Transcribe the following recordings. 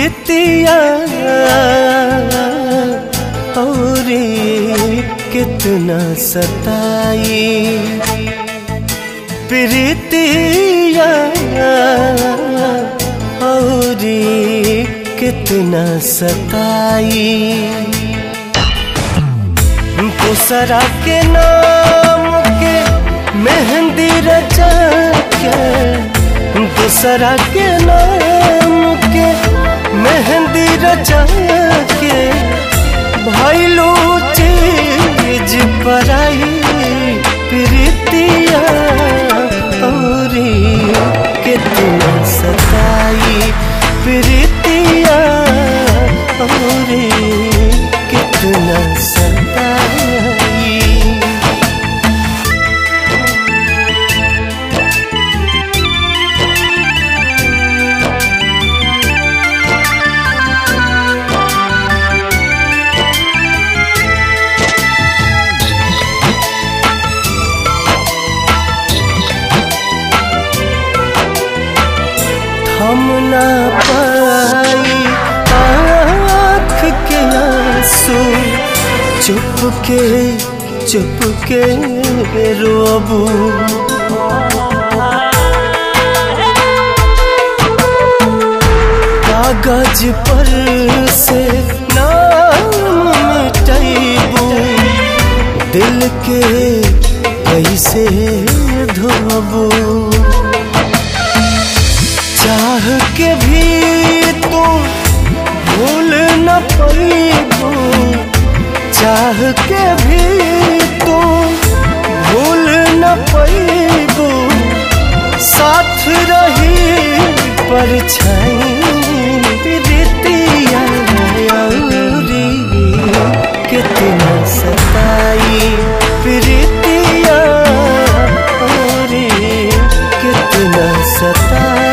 प्रीतिया और कितना सताई, प्रीतिया और कितना सताई। दूसरा के नाम के मेहंदी रचा के, दूसरा के नाम के मेहंदी रचा के भइलू चीज पराई, प्रीतिया और कितना सताई, प्रीतिया और कितना सताई। हम ना पाई आँख के आंसू, चुप के रोबू। कागज पर से नाम मिटाइबू, दिल के कैसे धोबू। चाह के भी तू भूल न पाइबू, चाह के भी तू भूल न पाइबू। साथ रही परछाई, प्रीतिया कितना सताई, प्रीतिया और कितना सताई।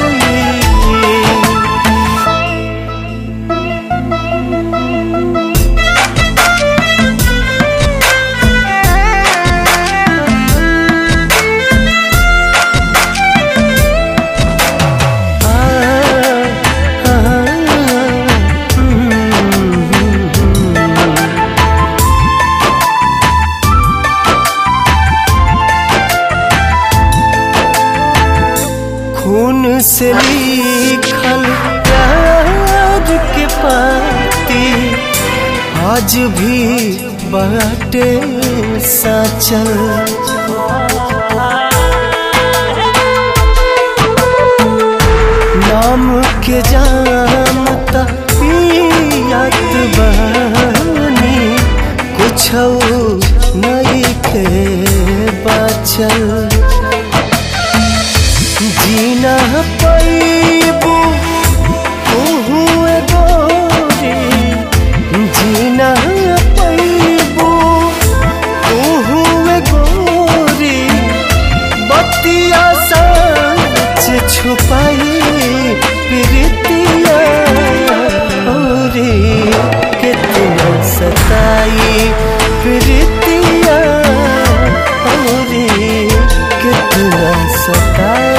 खून से लिखल प्यार के पाती आज भी बाटे साचल। नाम के जानता पियात बानी, कुछ नहीं के बाचल। जीना पैबू तू गोरी, जीना पैबू तू गोरी। बतिया सच छुपाई, प्रीतिया और कितना सताई, प्रीतिया और कितना सताई।